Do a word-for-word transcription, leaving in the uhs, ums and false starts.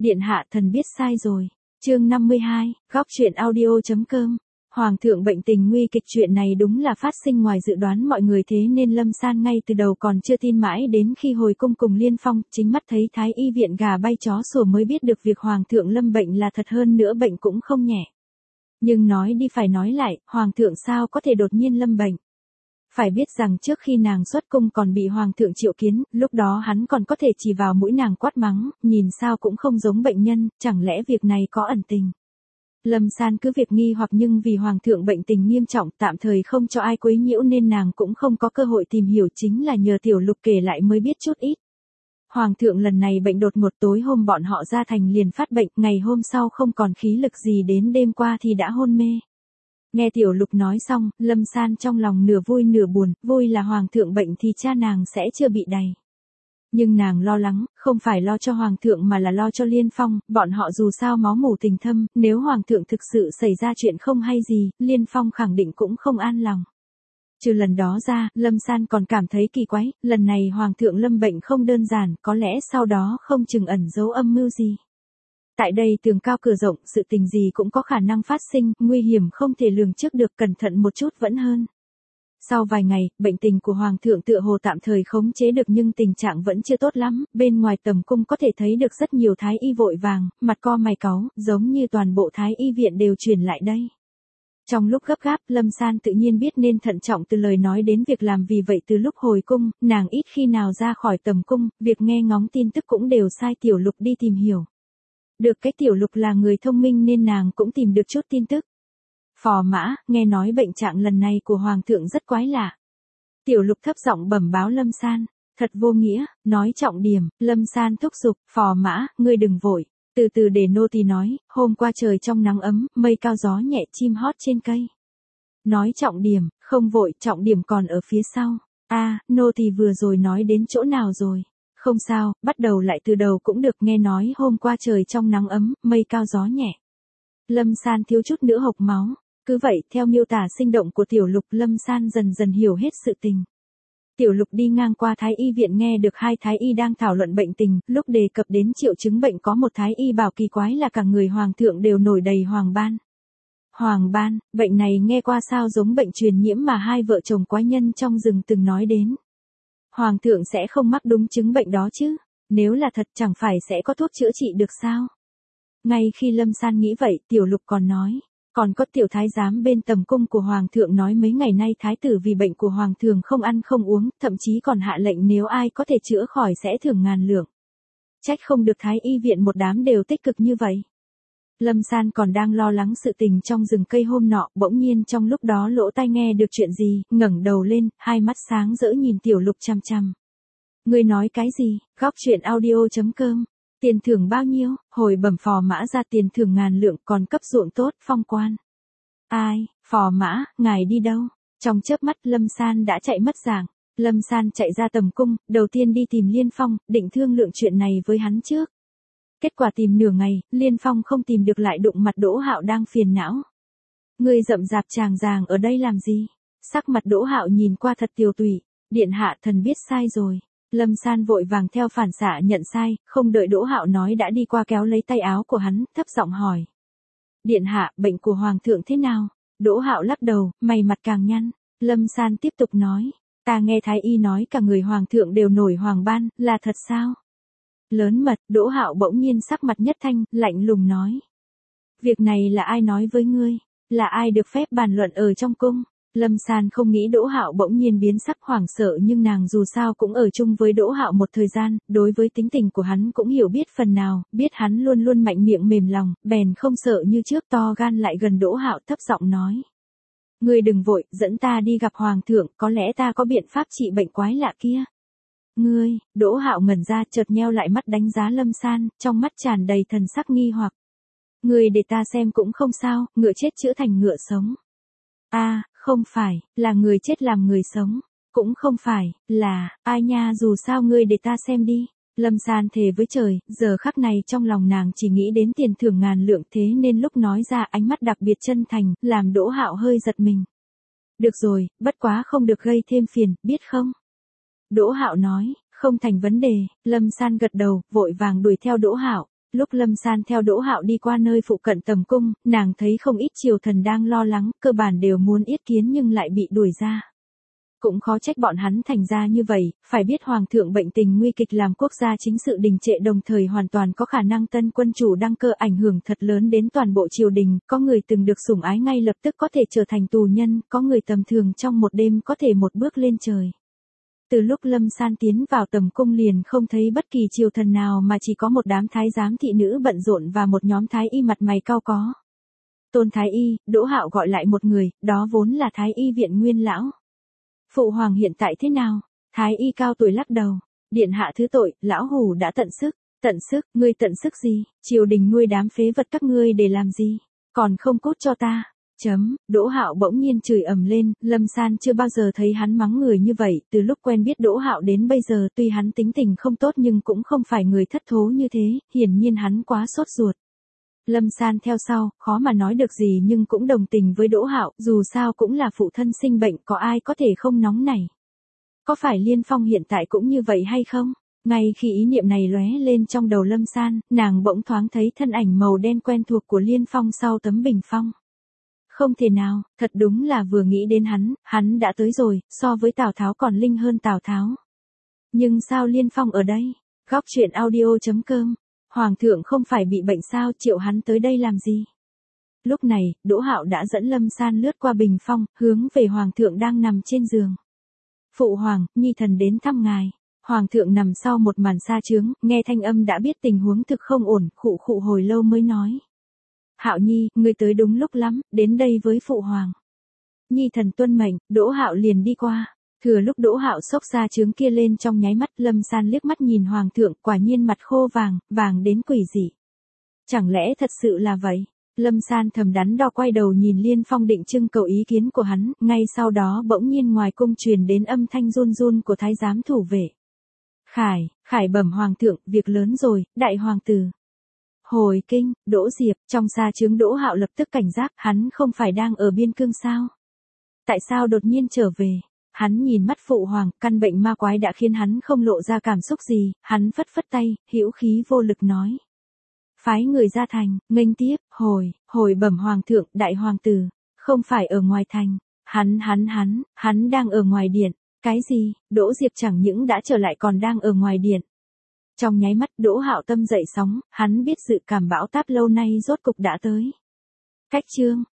Điện hạ thần biết sai rồi. Chương năm mươi hai, góc truyện audio.com. Hoàng thượng bệnh tình nguy kịch, chuyện này đúng là phát sinh ngoài dự đoán mọi người, thế nên Lâm San ngay từ đầu còn chưa tin, mãi đến khi hồi cung cùng Liên Phong, chính mắt thấy thái y viện gà bay chó sủa mới biết được việc Hoàng thượng lâm bệnh là thật, hơn nữa bệnh cũng không nhẹ. Nhưng nói đi phải nói lại, Hoàng thượng sao có thể đột nhiên lâm bệnh? Phải biết rằng trước khi nàng xuất cung còn bị Hoàng thượng triệu kiến, lúc đó hắn còn có thể chỉ vào mũi nàng quát mắng, nhìn sao cũng không giống bệnh nhân, chẳng lẽ việc này có ẩn tình? Lâm San cứ việc nghi hoặc, nhưng vì Hoàng thượng bệnh tình nghiêm trọng tạm thời không cho ai quấy nhiễu nên nàng cũng không có cơ hội tìm hiểu, chính là nhờ Tiểu Lục kể lại mới biết chút ít. Hoàng thượng lần này bệnh đột ngột, tối hôm bọn họ ra thành liền phát bệnh, ngày hôm sau không còn khí lực gì, đến đêm qua thì đã hôn mê. Nghe Tiểu Lục nói xong, Lâm San trong lòng nửa vui nửa buồn, vui là Hoàng thượng bệnh thì cha nàng sẽ chưa bị đày. Nhưng nàng lo lắng, không phải lo cho Hoàng thượng mà là lo cho Liên Phong, bọn họ dù sao máu mủ tình thâm, nếu Hoàng thượng thực sự xảy ra chuyện không hay gì, Liên Phong khẳng định cũng không an lòng. Trừ lần đó ra, Lâm San còn cảm thấy kỳ quái, lần này Hoàng thượng lâm bệnh không đơn giản, có lẽ sau đó không chừng ẩn giấu âm mưu gì. Tại đây tường cao cửa rộng, sự tình gì cũng có khả năng phát sinh, nguy hiểm không thể lường trước được, cẩn thận một chút vẫn hơn. Sau vài ngày, bệnh tình của Hoàng thượng tựa hồ tạm thời khống chế được nhưng tình trạng vẫn chưa tốt lắm, bên ngoài tầm cung có thể thấy được rất nhiều thái y vội vàng, mặt co mày cáu, giống như toàn bộ thái y viện đều truyền lại đây. Trong lúc gấp gáp, Lâm San tự nhiên biết nên thận trọng từ lời nói đến việc làm, vì vậy từ lúc hồi cung, nàng ít khi nào ra khỏi tầm cung, việc nghe ngóng tin tức cũng đều sai Tiểu Lục đi tìm hiểu. Được cái Tiểu Lục là người thông minh nên nàng cũng tìm được chút tin tức. Phò mã, nghe nói bệnh trạng lần này của Hoàng thượng rất quái lạ. Tiểu Lục thấp giọng bẩm báo Lâm San, thật vô nghĩa, nói trọng điểm. Lâm San thúc giục, phò mã, ngươi đừng vội, từ từ để nô tỳ nói. Hôm qua trời trong nắng ấm, mây cao gió nhẹ, chim hót trên cây. Nói trọng điểm, không vội, trọng điểm còn ở phía sau. A, à, nô tỳ vừa rồi nói đến chỗ nào rồi? Không sao, bắt đầu lại từ đầu cũng được. Nghe nói hôm qua trời trong nắng ấm, mây cao gió nhẹ. Lâm San thiếu chút nữa hộc máu. Cứ vậy, theo miêu tả sinh động của Tiểu Lục, Lâm San dần dần hiểu hết sự tình. Tiểu Lục đi ngang qua thái y viện nghe được hai thái y đang thảo luận bệnh tình, lúc đề cập đến triệu chứng bệnh có một thái y bảo kỳ quái là cả người Hoàng thượng đều nổi đầy hoàng ban. Hoàng ban, bệnh này nghe qua sao giống bệnh truyền nhiễm mà hai vợ chồng quái nhân trong rừng từng nói đến. Hoàng thượng sẽ không mắc đúng chứng bệnh đó chứ? Nếu là thật chẳng phải sẽ có thuốc chữa trị được sao? Ngay khi Lâm San nghĩ vậy, Tiểu Lục còn nói. Còn có tiểu thái giám bên tầm cung của Hoàng thượng nói mấy ngày nay thái tử vì bệnh của Hoàng thượng không ăn không uống, thậm chí còn hạ lệnh nếu ai có thể chữa khỏi sẽ thưởng ngàn lượng. Trách không được thái y viện một đám đều tích cực như vậy. Lâm San còn đang lo lắng sự tình trong rừng cây hôm nọ, bỗng nhiên trong lúc đó lỗ tai nghe được chuyện gì, ngẩng đầu lên, hai mắt sáng rỡ nhìn Tiểu Lục chằm chằm. Ngươi nói cái gì? Góc truyện audio.com. Tiền thưởng bao nhiêu? Hồi bẩm phò mã ra tiền thưởng ngàn lượng, còn cấp ruộng tốt, phong quan. Ai? Phò mã, ngài đi đâu? Trong chớp mắt Lâm San đã chạy mất dạng. Lâm San chạy ra tầm cung, đầu tiên đi tìm Liên Phong, định thương lượng chuyện này với hắn trước. Kết quả tìm nửa ngày, Liên Phong không tìm được, lại đụng mặt Đỗ Hạo đang phiền não. Ngươi rậm rạp tràng ràng ở đây làm gì? Sắc mặt Đỗ Hạo nhìn qua thật tiều tụy. Điện hạ thần biết sai rồi. Lâm San vội vàng theo phản xạ nhận sai, không đợi Đỗ Hạo nói đã đi qua kéo lấy tay áo của hắn, thấp giọng hỏi. Điện hạ, bệnh của Hoàng thượng thế nào? Đỗ Hạo lắc đầu, mày mặt càng nhăn. Lâm San tiếp tục nói. Ta nghe thái y nói cả người Hoàng thượng đều nổi hoàng ban, là thật sao? Lớn mật, Đỗ Hạo bỗng nhiên sắc mặt nhất thanh, lạnh lùng nói. Việc này là ai nói với ngươi? Là ai được phép bàn luận ở trong cung? Lâm San không nghĩ Đỗ Hạo bỗng nhiên biến sắc, hoảng sợ, nhưng nàng dù sao cũng ở chung với Đỗ Hạo một thời gian, đối với tính tình của hắn cũng hiểu biết phần nào, biết hắn luôn luôn mạnh miệng mềm lòng, bèn không sợ như trước, to gan lại gần Đỗ Hạo thấp giọng nói. Ngươi đừng vội, dẫn ta đi gặp Hoàng thượng, có lẽ ta có biện pháp trị bệnh quái lạ kia. Ngươi, Đỗ Hạo ngẩn ra, chợt nheo lại mắt đánh giá Lâm San, trong mắt tràn đầy thần sắc nghi hoặc. Ngươi để ta xem cũng không sao, ngựa chết chữa thành ngựa sống. A, à, không phải, là người chết làm người sống. Cũng không phải, là, ai nha, dù sao ngươi để ta xem đi. Lâm San thề với trời, giờ khắc này trong lòng nàng chỉ nghĩ đến tiền thưởng ngàn lượng, thế nên lúc nói ra ánh mắt đặc biệt chân thành, làm Đỗ Hạo hơi giật mình. Được rồi, bất quá không được gây thêm phiền, biết không? Đỗ Hạo nói, không thành vấn đề. Lâm San gật đầu, vội vàng đuổi theo Đỗ Hạo. Lúc Lâm San theo Đỗ Hạo đi qua nơi phụ cận tầm cung, nàng thấy không ít triều thần đang lo lắng, cơ bản đều muốn yết kiến nhưng lại bị đuổi ra. Cũng khó trách bọn hắn thành ra như vậy, phải biết hoàng thượng bệnh tình nguy kịch làm quốc gia chính sự đình trệ đồng thời hoàn toàn có khả năng tân quân chủ đăng cơ ảnh hưởng thật lớn đến toàn bộ triều đình, có người từng được sủng ái ngay lập tức có thể trở thành tù nhân, có người tầm thường trong một đêm có thể một bước lên trời. Từ lúc Lâm San tiến vào tầm cung liền không thấy bất kỳ triều thần nào mà chỉ có một đám thái giám thị nữ bận rộn và một nhóm thái y mặt mày cau có. Tôn thái y, Đỗ Hạo gọi lại một người, đó vốn là thái y viện Nguyên lão. Phụ hoàng hiện tại thế nào? Thái y cao tuổi lắc đầu. Điện hạ thứ tội, lão hủ đã tận sức. Tận sức, ngươi tận sức gì? Triều đình nuôi đám phế vật các ngươi để làm gì? Còn không cút cho ta. Chấm, Đỗ Hạo bỗng nhiên chửi ầm lên, Lâm San chưa bao giờ thấy hắn mắng người như vậy, từ lúc quen biết Đỗ Hạo đến bây giờ tuy hắn tính tình không tốt nhưng cũng không phải người thất thố như thế, hiển nhiên hắn quá sốt ruột. Lâm San theo sau, khó mà nói được gì nhưng cũng đồng tình với Đỗ Hạo, dù sao cũng là phụ thân sinh bệnh, có ai có thể không nóng này. Có phải Liên Phong hiện tại cũng như vậy hay không? Ngay khi ý niệm này lóe lên trong đầu Lâm San, nàng bỗng thoáng thấy thân ảnh màu đen quen thuộc của Liên Phong sau tấm bình phong. Không thể nào, thật đúng là vừa nghĩ đến hắn, hắn đã tới rồi, so với Tào Tháo còn linh hơn Tào Tháo. Nhưng sao Liên Phong ở đây? Góc truyện audio chấm com. Hoàng thượng không phải bị bệnh sao, triệu hắn tới đây làm gì? Lúc này, Đỗ Hạo đã dẫn Lâm San lướt qua bình phong, hướng về Hoàng thượng đang nằm trên giường. Phụ hoàng, nhi thần đến thăm ngài. Hoàng thượng nằm sau một màn sa chướng, nghe thanh âm đã biết tình huống thực không ổn, khụ khụ hồi lâu mới nói. Hạo nhi, ngươi tới đúng lúc lắm, đến đây với phụ hoàng. Nhi thần tuân mệnh, Đỗ Hạo liền đi qua. Thừa lúc Đỗ Hạo xốc sa chướng kia lên trong nháy mắt, Lâm San liếc mắt nhìn hoàng thượng, quả nhiên mặt khô vàng, vàng đến quỷ dị. Chẳng lẽ thật sự là vậy? Lâm San thầm đắn đo quay đầu nhìn Liên Phong định trưng cầu ý kiến của hắn, ngay sau đó bỗng nhiên ngoài cung truyền đến âm thanh run run của thái giám thủ vệ. Khải, Khải bẩm hoàng thượng, việc lớn rồi, đại hoàng tử. Hồi kinh, Đỗ Diệp, trong sa chướng Đỗ Hạo lập tức cảnh giác, hắn không phải đang ở biên cương sao? Tại sao đột nhiên trở về? Hắn nhìn mắt phụ hoàng, căn bệnh ma quái đã khiến hắn không lộ ra cảm xúc gì, hắn phất phất tay, hữu khí vô lực nói. Phái người ra thành, nghênh tiếp, hồi, hồi bẩm hoàng thượng, đại hoàng tử, không phải ở ngoài thành, hắn hắn hắn, hắn đang ở ngoài điện, cái gì, Đỗ Diệp chẳng những đã trở lại còn đang ở ngoài điện. Trong nháy mắt Đỗ Hạo tâm dậy sóng, hắn biết sự cảm bão táp lâu nay rốt cục đã tới. Cách chương